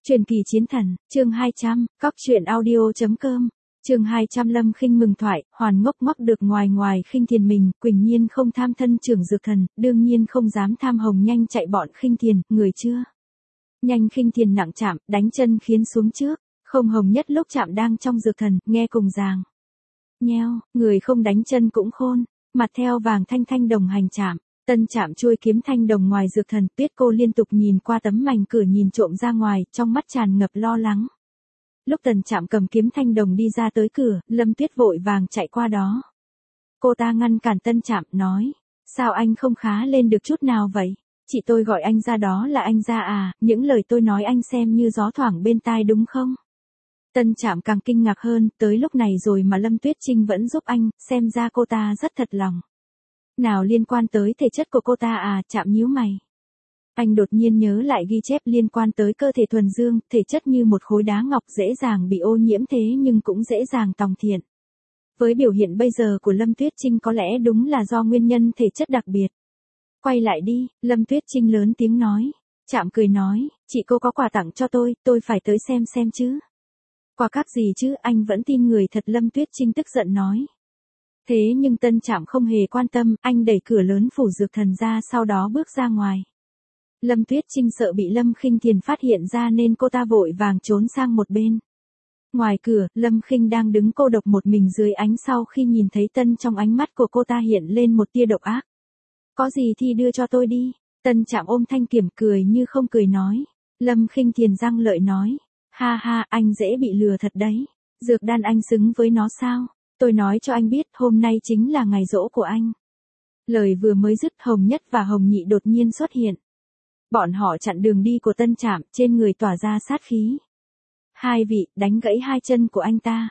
Truyền kỳ chiến thần, chương 200, cóc truyện audio.com, chương 200 Lâm Khinh mừng thoại, Hoàn ngốc ngốc được ngoài Khinh Thiền mình, Quỳnh Nhiên không tham thân trưởng dược thần, đương nhiên không dám tham Hồng Nhanh chạy bọn Khinh Thiền, người chưa. Nhanh Khinh Thiền nặng chạm, đánh chân khiến xuống trước, không Hồng Nhất lúc chạm đang trong dược thần, nghe cùng ràng. Nheo, người không đánh chân cũng khôn, mặt theo vàng thanh đồng hành chạm. Tân chạm chui kiếm thanh đồng ngoài dược thần, Tuyết cô liên tục nhìn qua tấm mảnh cửa nhìn trộm ra ngoài, trong mắt tràn ngập lo lắng. Lúc Tần chạm cầm kiếm thanh đồng đi ra tới cửa, Lâm Tuyết vội vàng chạy qua đó. Cô ta ngăn cản Tân chạm, nói, sao anh không khá lên được chút nào vậy? Chị tôi gọi anh ra đó là anh ra à, những lời tôi nói anh xem như gió thoảng bên tai đúng không? Tân chạm càng kinh ngạc hơn, tới lúc này rồi mà Lâm Tuyết Trinh vẫn giúp anh, xem ra cô ta rất thật lòng. Nào liên quan tới thể chất của cô ta à, chạm nhíu mày. Anh đột nhiên nhớ lại ghi chép liên quan tới cơ thể thuần dương, thể chất như một khối đá ngọc dễ dàng bị ô nhiễm thế nhưng cũng dễ dàng tòng thiện. Với biểu hiện bây giờ của Lâm Tuyết Trinh có lẽ đúng là do nguyên nhân thể chất đặc biệt. Quay lại đi, Lâm Tuyết Trinh lớn tiếng nói. Chạm cười nói, chị cô có quà tặng cho tôi phải tới xem chứ. Quà các gì chứ, anh vẫn tin người thật, Lâm Tuyết Trinh tức giận nói. Thế nhưng Tân Trạm không hề quan tâm, anh đẩy cửa lớn phủ dược thần ra sau đó bước ra ngoài. Lâm Tuyết Trinh sợ bị Lâm Khinh Thiền phát hiện ra nên cô ta vội vàng trốn sang một bên. Ngoài cửa, Lâm Khinh đang đứng cô độc một mình dưới ánh sau khi nhìn thấy Tân trong ánh mắt của cô ta hiện lên một tia độc ác. Có gì thì đưa cho tôi đi. Tân Trạm ôm thanh kiểm cười như không cười nói. Lâm Khinh Thiền răng lợi nói. Ha ha, anh dễ bị lừa thật đấy. Dược đan anh xứng với nó sao? Tôi nói cho anh biết, hôm nay chính là ngày giỗ của anh. Lời vừa mới dứt, Hồng Nhất và Hồng Nhị đột nhiên xuất hiện. Bọn họ chặn đường đi của Tân Trạm, trên người tỏa ra sát khí. Hai vị, đánh gãy hai chân của anh ta.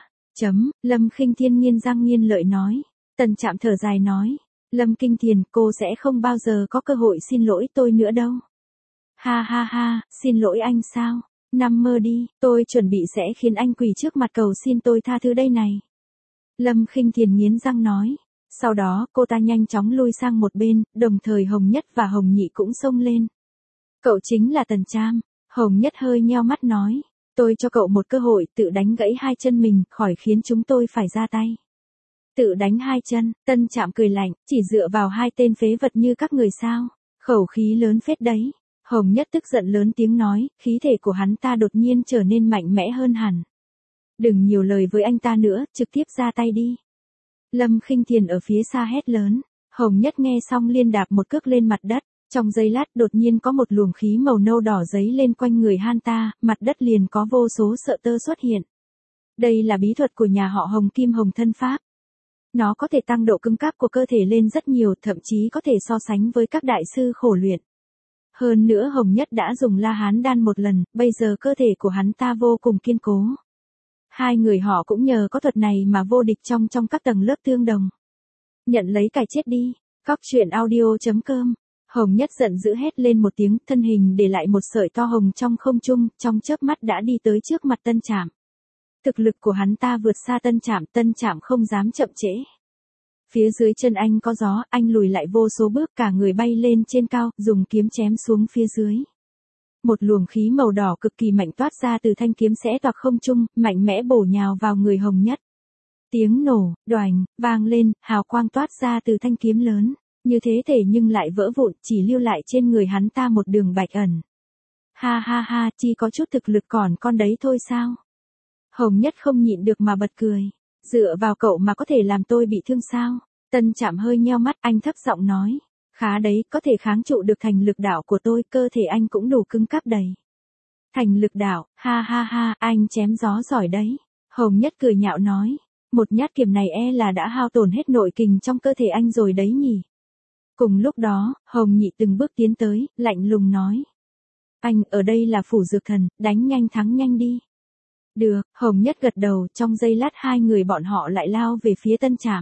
Lâm Khinh Thiên nghiến răng nghiến lợi nói. Tân Trạm thở dài nói. Lâm Kinh Thiền, cô sẽ không bao giờ có cơ hội xin lỗi tôi nữa đâu. Ha ha ha, xin lỗi anh sao? Nằm mơ đi, tôi chuẩn bị sẽ khiến anh quỳ trước mặt cầu xin tôi tha thứ đây này. Lâm Khinh Thiền nghiến răng nói. Sau đó, cô ta nhanh chóng lui sang một bên, đồng thời Hồng Nhất và Hồng Nhị cũng xông lên. Cậu chính là Tần Trạm. Hồng Nhất hơi nheo mắt nói. Tôi cho cậu một cơ hội, tự đánh gãy hai chân mình, khỏi khiến chúng tôi phải ra tay. Tự đánh hai chân, Tân Trạm cười lạnh, chỉ dựa vào hai tên phế vật như các người sao? Khẩu khí lớn phết đấy. Hồng Nhất tức giận lớn tiếng nói, khí thể của hắn ta đột nhiên trở nên mạnh mẽ hơn hẳn. Đừng nhiều lời với anh ta nữa, trực tiếp ra tay đi. Lâm Khinh Thiền ở phía xa hét lớn. Hồng Nhất nghe xong liên đạp một cước lên mặt đất. Trong giây lát đột nhiên có một luồng khí màu nâu đỏ giấy lên quanh người han ta, mặt đất liền có vô số sợi tơ xuất hiện. Đây là bí thuật của nhà họ Hồng Kim Hồng Thân Pháp. Nó có thể tăng độ cứng cáp của cơ thể lên rất nhiều, thậm chí có thể so sánh với các đại sư khổ luyện. Hơn nữa Hồng Nhất đã dùng La Hán đan một lần, bây giờ cơ thể của hắn ta vô cùng kiên cố. Hai người họ cũng nhờ có thuật này mà vô địch trong các tầng lớp tương đồng. Nhận lấy cái chết đi. Cóc truyện audio.com. Hồng Nhất giận dữ hét lên một tiếng, thân hình để lại một sợi to hồng trong không trung, trong chớp mắt đã đi tới trước mặt Tân Trạm. Thực lực của hắn ta vượt xa Tân Trạm không dám chậm trễ. Phía dưới chân anh có gió, anh lùi lại vô số bước, cả người bay lên trên cao, dùng kiếm chém xuống phía dưới. Một luồng khí màu đỏ cực kỳ mạnh toát ra từ thanh kiếm xé toạc không trung, mạnh mẽ bổ nhào vào người Hồng Nhất. Tiếng nổ, đoành, vang lên, hào quang toát ra từ thanh kiếm lớn. Như thế thể nhưng lại vỡ vụn, chỉ lưu lại trên người hắn ta một đường bạch ẩn. Ha ha ha, chỉ có chút thực lực còn con đấy thôi sao? Hồng Nhất không nhịn được mà bật cười. Dựa vào cậu mà có thể làm tôi bị thương sao? Tân Trạm hơi nheo mắt, anh thấp giọng nói. Khá đấy, có thể kháng trụ được thành lực đạo của tôi, cơ thể anh cũng đủ cứng cáp đầy. Thành lực đạo, ha ha ha, anh chém gió giỏi đấy. Hồng Nhất cười nhạo nói. Một nhát kiếm này là đã hao tổn hết nội kình trong cơ thể anh rồi đấy nhỉ? Cùng lúc đó, Hồng Nhị từng bước tiến tới, lạnh lùng nói. Anh, ở đây là phủ dược thần, đánh nhanh thắng nhanh đi. Được, Hồng Nhất gật đầu, trong giây lát hai người bọn họ lại lao về phía Tân Trạm.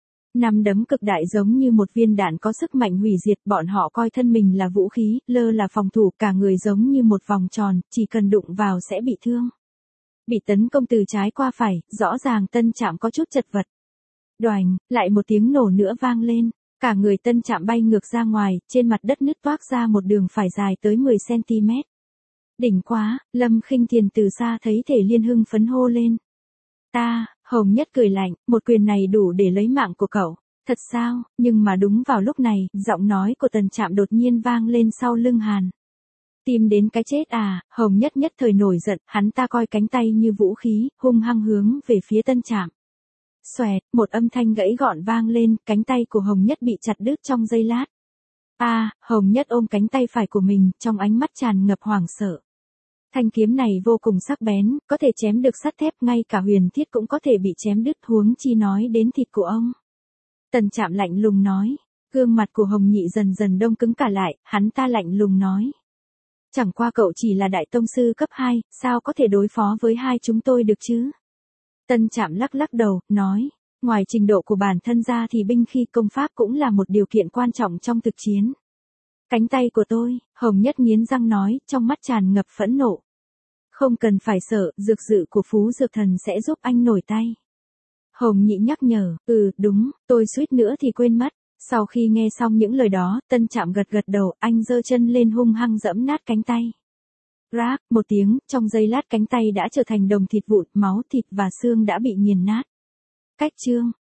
Nắm đấm cực đại giống như một viên đạn có sức mạnh hủy diệt, bọn họ coi thân mình là vũ khí, lơ là phòng thủ, cả người giống như một vòng tròn, chỉ cần đụng vào sẽ bị thương. Bị tấn công từ trái qua phải, rõ ràng Tân Trạm có chút chật vật. Đoành, lại một tiếng nổ nữa vang lên. Cả người Tân Trạm bay ngược ra ngoài, trên mặt đất nứt toác ra một đường phải dài tới 10 cm. Đỉnh quá, Lâm Khinh Thiền từ xa thấy Thể Liên hưng phấn hô lên. Ta, Hồng Nhất cười lạnh, một quyền này đủ để lấy mạng của cậu. Thật sao, nhưng mà đúng vào lúc này, giọng nói của Tần Trạm đột nhiên vang lên sau lưng Hàn. Tìm đến cái chết à, Hồng Nhất nhất thời nổi giận, hắn ta coi cánh tay như vũ khí, hung hăng hướng về phía Tân Trạm. Xoẹt, một âm thanh gãy gọn vang lên, cánh tay của Hồng Nhất bị chặt đứt trong giây lát. Hồng Nhất ôm cánh tay phải của mình, trong ánh mắt tràn ngập hoảng sợ. Thanh kiếm này vô cùng sắc bén, có thể chém được sắt thép, ngay cả huyền thiết cũng có thể bị chém đứt, huống chi nói đến thịt của ông. Tần Trạm lạnh lùng nói, gương mặt của Hồng Nhị dần dần đông cứng cả lại, hắn ta lạnh lùng nói. Chẳng qua cậu chỉ là đại tông sư cấp 2, sao có thể đối phó với hai chúng tôi được chứ? Tân Trạm lắc lắc đầu, nói, ngoài trình độ của bản thân ra thì binh khí công pháp cũng là một điều kiện quan trọng trong thực chiến. Cánh tay của tôi, Hồng Nhất nghiến răng nói, trong mắt tràn ngập phẫn nộ. Không cần phải sợ, dược dự của Phú Dược Thần sẽ giúp anh nổi tay. Hồng Nhị nhắc nhở, đúng, tôi suýt nữa thì quên mất. Sau khi nghe xong những lời đó, Tân Trạm gật gật đầu, anh giơ chân lên hung hăng giẫm nát cánh tay. Rác, một tiếng, trong giây lát cánh tay đã trở thành đồng thịt vụn, máu thịt và xương đã bị nghiền nát. Cách chương